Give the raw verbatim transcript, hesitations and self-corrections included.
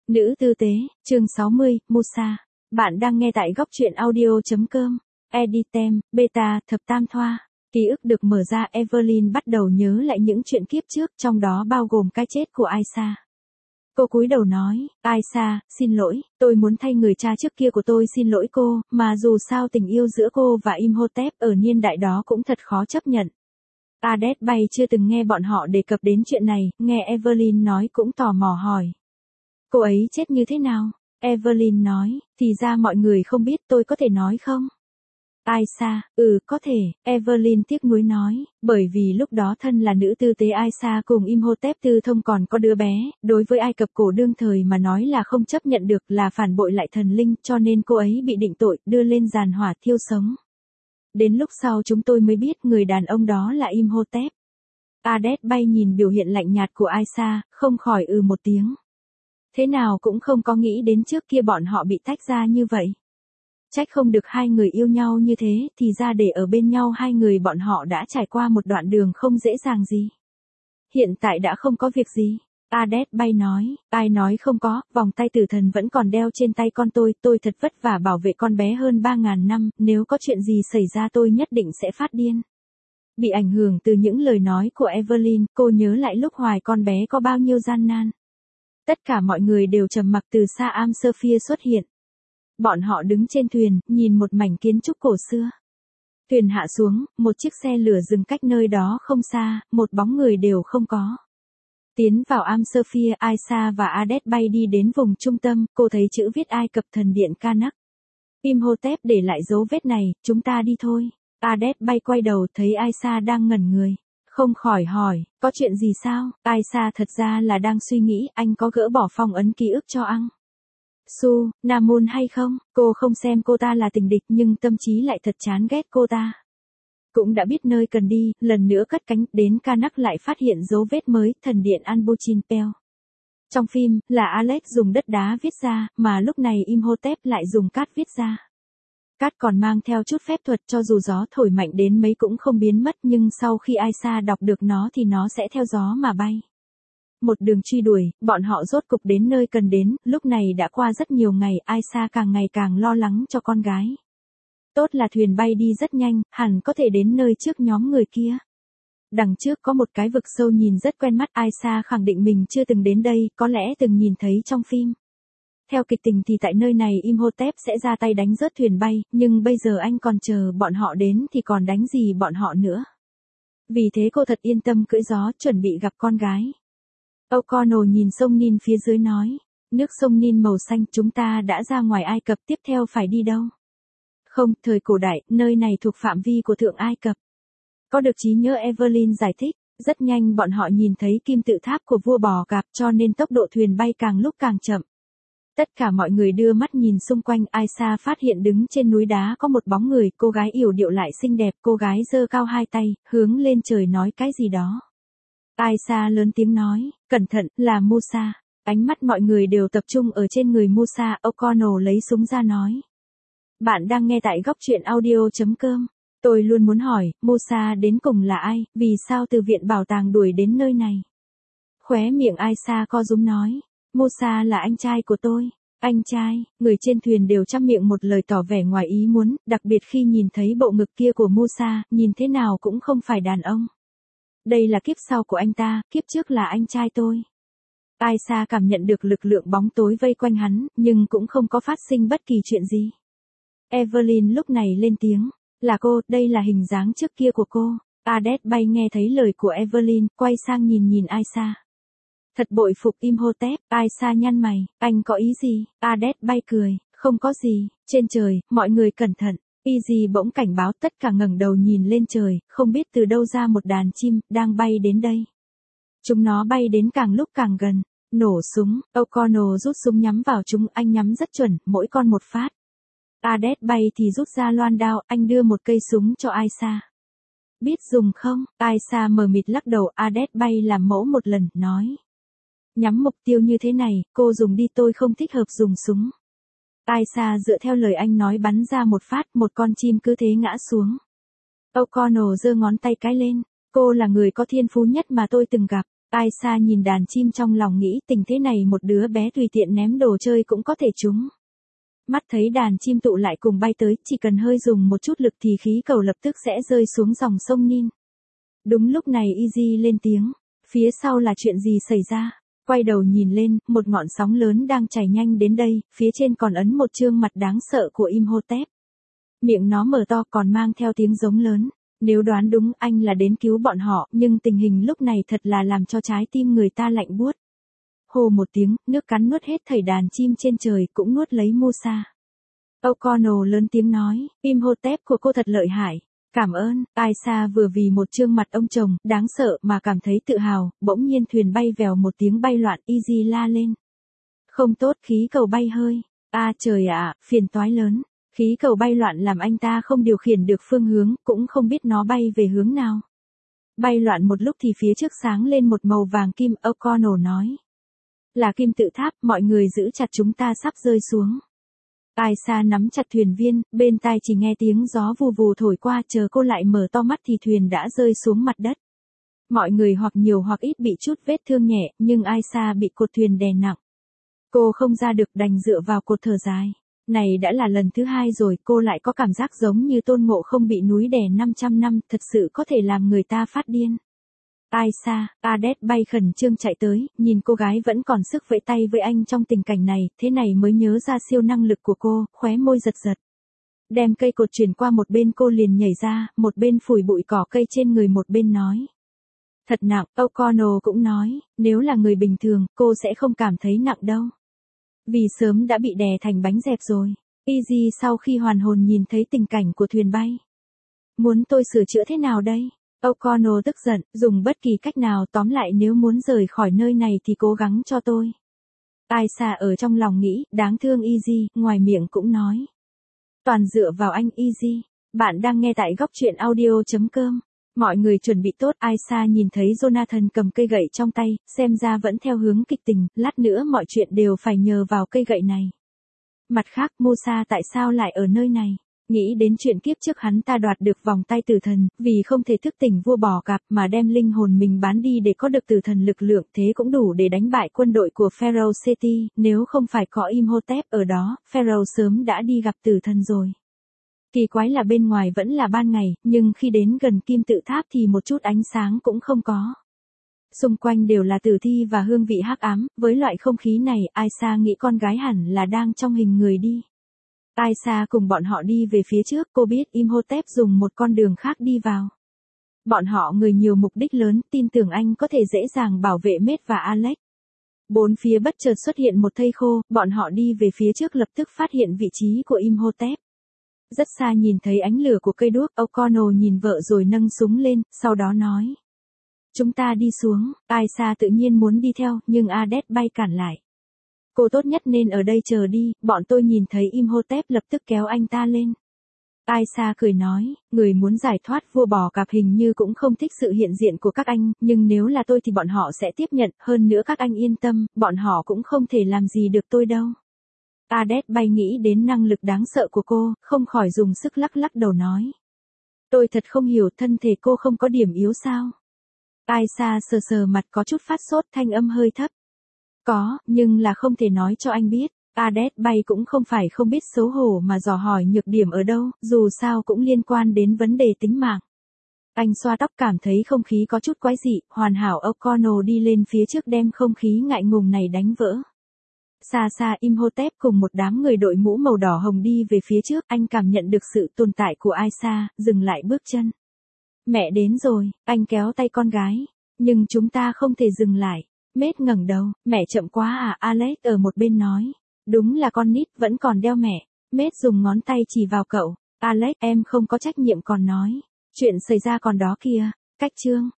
Nữ tư tế, chương sáu mươi, Musa. Bạn đang nghe tại góc truyện audio.com. Editem, beta, thập tam thoa. Ký ức được mở ra, Evelyn bắt đầu nhớ lại những chuyện kiếp trước, trong đó bao gồm cái chết của Aisha. Cô cúi đầu nói, Aisha, xin lỗi, tôi muốn thay người cha trước kia của tôi xin lỗi cô, mà dù sao tình yêu giữa cô và Imhotep ở niên đại đó cũng thật khó chấp nhận. Ades Bay chưa từng nghe bọn họ đề cập đến chuyện này, nghe Evelyn nói cũng tò mò hỏi. Cô ấy chết như thế nào? Evelyn nói, thì ra mọi người không biết, tôi có thể nói không? Aisha, ừ, có thể, Evelyn tiếc nuối nói, bởi vì lúc đó thân là nữ tư tế Aisha cùng Imhotep tư thông còn có đứa bé, đối với Ai Cập cổ đương thời mà nói là không chấp nhận được, là phản bội lại thần linh, cho nên cô ấy bị định tội, đưa lên giàn hỏa thiêu sống. Đến lúc sau chúng tôi mới biết người đàn ông đó là Imhotep. Ades Bay nhìn biểu hiện lạnh nhạt của Aisha, không khỏi ừ một tiếng. Thế nào cũng không có nghĩ đến trước kia bọn họ bị tách ra như vậy. Trách không được hai người yêu nhau như thế, thì ra để ở bên nhau hai người bọn họ đã trải qua một đoạn đường không dễ dàng gì. Hiện tại đã không có việc gì. Ades Bay nói, ai nói không có, vòng tay tử thần vẫn còn đeo trên tay con tôi, tôi thật vất vả bảo vệ con bé hơn ba ngàn năm, nếu có chuyện gì xảy ra tôi nhất định sẽ phát điên. Bị ảnh hưởng từ những lời nói của Evelyn, cô nhớ lại lúc hoài con bé có bao nhiêu gian nan. Tất cả mọi người đều trầm mặc từ xa Am Sophia xuất hiện. Bọn họ đứng trên thuyền, nhìn một mảnh kiến trúc cổ xưa. Thuyền hạ xuống, một chiếc xe lửa dừng cách nơi đó không xa, một bóng người đều không có. Tiến vào Am Sophia, Aisha và Ades Bay đi đến vùng trung tâm, cô thấy chữ viết Ai Cập thần điện Karnak. Imhotep để lại dấu vết này, chúng ta đi thôi. Ades Bay quay đầu thấy Aisha đang ngẩn người. Không khỏi hỏi, có chuyện gì sao? Aisha thật ra là đang suy nghĩ anh có gỡ bỏ phong ấn ký ức cho anh. Su, Namun hay không? Cô không xem cô ta là tình địch nhưng tâm trí lại thật chán ghét cô ta. Cũng đã biết nơi cần đi, lần nữa cất cánh, đến Karnak lại phát hiện dấu vết mới, thần điện Anbuchinpel. Trong phim, là Alex dùng đất đá viết ra, mà lúc này Imhotep lại dùng cát viết ra. Cát còn mang theo chút phép thuật, cho dù gió thổi mạnh đến mấy cũng không biến mất, nhưng sau khi Aisha đọc được nó thì nó sẽ theo gió mà bay. Một đường truy đuổi, bọn họ rốt cục đến nơi cần đến, lúc này đã qua rất nhiều ngày, Aisha càng ngày càng lo lắng cho con gái. Tốt là thuyền bay đi rất nhanh, hẳn có thể đến nơi trước nhóm người kia. Đằng trước có một cái vực sâu nhìn rất quen mắt, Aisha khẳng định mình chưa từng đến đây, có lẽ từng nhìn thấy trong phim. Theo kịch tình thì tại nơi này Imhotep sẽ ra tay đánh rớt thuyền bay, nhưng bây giờ anh còn chờ bọn họ đến thì còn đánh gì bọn họ nữa. Vì thế cô thật yên tâm cưỡi gió, chuẩn bị gặp con gái. O'Connell nhìn sông Nin phía dưới nói, nước sông Nin màu xanh, chúng ta đã ra ngoài Ai Cập, tiếp theo phải đi đâu? Không, thời cổ đại, nơi này thuộc phạm vi của Thượng Ai Cập. Có được trí nhớ, Evelyn giải thích, rất nhanh bọn họ nhìn thấy kim tự tháp của vua Bò Cạp, cho nên tốc độ thuyền bay càng lúc càng chậm. Tất cả mọi người đưa mắt nhìn xung quanh, Aisha phát hiện đứng trên núi đá có một bóng người, cô gái yểu điệu lại xinh đẹp, cô gái giơ cao hai tay, hướng lên trời nói cái gì đó. Aisha lớn tiếng nói, cẩn thận, là Musa. Ánh mắt mọi người đều tập trung ở trên người Musa, O'Connell lấy súng ra nói. Bạn đang nghe tại góc truyện audio.com. Tôi luôn muốn hỏi, Musa đến cùng là ai, vì sao từ viện bảo tàng đuổi đến nơi này? Khóe miệng Aisha co rúm nói, Musa là anh trai của tôi. Anh trai, người trên thuyền đều chăm miệng một lời tỏ vẻ ngoài ý muốn, đặc biệt khi nhìn thấy bộ ngực kia của Musa, nhìn thế nào cũng không phải đàn ông. Đây là kiếp sau của anh ta, kiếp trước là anh trai tôi. Aisha cảm nhận được lực lượng bóng tối vây quanh hắn, nhưng cũng không có phát sinh bất kỳ chuyện gì. Evelyn lúc này lên tiếng, là cô, đây là hình dáng trước kia của cô. Ades Bay nghe thấy lời của Evelyn, quay sang nhìn nhìn Aisha. Thật bội phục Imhotep, Aisha nhăn mày, anh có ý gì? Ades Bay cười, không có gì, trên trời, mọi người cẩn thận. Easy bỗng cảnh báo, tất cả ngẩng đầu nhìn lên trời, không biết từ đâu ra một đàn chim, đang bay đến đây. Chúng nó bay đến càng lúc càng gần, nổ súng, O'Connell rút súng nhắm vào chúng, anh nhắm rất chuẩn, mỗi con một phát. Ades Bay thì rút ra loan đao, anh đưa một cây súng cho Aisha. Biết dùng không? Aisha mờ mịt lắc đầu, Ades Bay làm mẫu một lần, nói. Nhắm mục tiêu như thế này, cô dùng đi, tôi không thích hợp dùng súng. Aisha dựa theo lời anh nói bắn ra một phát, một con chim cứ thế ngã xuống. O'Connell giơ ngón tay cái lên, cô là người có thiên phú nhất mà tôi từng gặp. Aisha nhìn đàn chim trong lòng nghĩ tình thế này một đứa bé tùy tiện ném đồ chơi cũng có thể trúng. Mắt thấy đàn chim tụ lại cùng bay tới, chỉ cần hơi dùng một chút lực thì khí cầu lập tức sẽ rơi xuống dòng sông Nin. Đúng lúc này Easy lên tiếng. Phía sau là chuyện gì xảy ra? Quay đầu nhìn lên, một ngọn sóng lớn đang chảy nhanh đến đây, phía trên còn ấn một chương mặt đáng sợ của Imhotep. Miệng nó mở to còn mang theo tiếng giống lớn. Nếu đoán đúng anh là đến cứu bọn họ, nhưng tình hình lúc này thật là làm cho trái tim người ta lạnh buốt. Hô một tiếng, nước cắn nuốt hết thảy đàn chim trên trời, cũng nuốt lấy Musa. O'Connell lớn tiếng nói, Imhotep của cô thật lợi hại. Cảm ơn. Aisha vừa vì một trương mặt ông chồng, đáng sợ mà cảm thấy tự hào, bỗng nhiên thuyền bay vèo một tiếng bay loạn, Easy la lên. Không tốt, khí cầu bay hơi. A à, trời ạ, phiền toái lớn. Khí cầu bay loạn làm anh ta không điều khiển được phương hướng, cũng không biết nó bay về hướng nào. Bay loạn một lúc thì phía trước sáng lên một màu vàng kim, O'Connell nói. Là kim tự tháp, mọi người giữ chặt chúng ta sắp rơi xuống. Aisha nắm chặt thuyền viên, bên tai chỉ nghe tiếng gió vù vù thổi qua, chờ cô lại mở to mắt thì thuyền đã rơi xuống mặt đất. Mọi người hoặc nhiều hoặc ít bị chút vết thương nhẹ, nhưng Aisha bị cột thuyền đè nặng. Cô không ra được đành dựa vào cột thở dài. Này đã là lần thứ hai rồi, cô lại có cảm giác giống như Tôn Ngộ Không bị núi đè năm trăm năm, thật sự có thể làm người ta phát điên. Aisha, Ades bay khẩn trương chạy tới, nhìn cô gái vẫn còn sức vẫy tay với anh trong tình cảnh này, thế này mới nhớ ra siêu năng lực của cô, khóe môi giật giật. Đem cây cột chuyển qua một bên cô liền nhảy ra, một bên phủi bụi cỏ cây trên người một bên nói. Thật nặng, O'Connell cũng nói, nếu là người bình thường, cô sẽ không cảm thấy nặng đâu. Vì sớm đã bị đè thành bánh dẹp rồi. Easy sau khi hoàn hồn nhìn thấy tình cảnh của thuyền bay. Muốn tôi sửa chữa thế nào đây? O'Connell tức giận, dùng bất kỳ cách nào, tóm lại nếu muốn rời khỏi nơi này thì cố gắng cho tôi. Aisha ở trong lòng nghĩ, đáng thương Easy, ngoài miệng cũng nói. Toàn dựa vào anh Easy. Bạn đang nghe tại góc truyện audio chấm com. Mọi người chuẩn bị tốt, Aisha nhìn thấy Jonathan cầm cây gậy trong tay, xem ra vẫn theo hướng kịch tình, lát nữa mọi chuyện đều phải nhờ vào cây gậy này. Mặt khác, Musa tại sao lại ở nơi này? Nghĩ đến chuyện kiếp trước hắn ta đoạt được vòng tay tử thần, vì không thể thức tỉnh vua bò cạp mà đem linh hồn mình bán đi để có được tử thần lực lượng, thế cũng đủ để đánh bại quân đội của Pharaoh Seti, nếu không phải có Imhotep ở đó, Pharaoh sớm đã đi gặp tử thần rồi. Kỳ quái là bên ngoài vẫn là ban ngày, nhưng khi đến gần kim tự tháp thì một chút ánh sáng cũng không có. Xung quanh đều là tử thi và hương vị hắc ám, với loại không khí này, Aisha nghĩ con gái hẳn là đang trong hình người đi. Aisha cùng bọn họ đi về phía trước, cô biết Imhotep dùng một con đường khác đi vào. Bọn họ người nhiều mục đích lớn, tin tưởng anh có thể dễ dàng bảo vệ Med và Alex. Bốn phía bất chợt xuất hiện một thây khô, bọn họ đi về phía trước lập tức phát hiện vị trí của Imhotep. Rất xa nhìn thấy ánh lửa của cây đuốc, O'Connell nhìn vợ rồi nâng súng lên, sau đó nói. Chúng ta đi xuống, Aisha tự nhiên muốn đi theo, nhưng Ades bay cản lại. Cô tốt nhất nên ở đây chờ đi, bọn tôi nhìn thấy Imhotep lập tức kéo anh ta lên. Aisha cười nói, người muốn giải thoát vua bò cạp hình như cũng không thích sự hiện diện của các anh, nhưng nếu là tôi thì bọn họ sẽ tiếp nhận, hơn nữa các anh yên tâm, bọn họ cũng không thể làm gì được tôi đâu. Ades bay nghĩ đến năng lực đáng sợ của cô, không khỏi dùng sức lắc lắc đầu nói. Tôi thật không hiểu thân thể cô không có điểm yếu sao. Aisha sờ sờ mặt có chút phát sốt, thanh âm hơi thấp. Có, nhưng là không thể nói cho anh biết. Ades bay cũng không phải không biết xấu hổ mà dò hỏi nhược điểm ở đâu, dù sao cũng liên quan đến vấn đề tính mạng. Anh xoa tóc cảm thấy không khí có chút quái dị, hoàn hảo. O'Connell đi lên phía trước đem không khí ngại ngùng này đánh vỡ. Xa xa Imhotep cùng một đám người đội mũ màu đỏ hồng đi về phía trước, anh cảm nhận được sự tồn tại của Aisha, dừng lại bước chân. Mẹ đến rồi, anh kéo tay con gái. Nhưng chúng ta không thể dừng lại. Med ngẩng đầu, mẹ chậm quá à, Alex ở một bên nói. Đúng là con nít vẫn còn đeo mẹ. Med dùng ngón tay chỉ vào cậu. Alex, em không có trách nhiệm còn nói. Chuyện xảy ra còn đó kìa. Cách chương.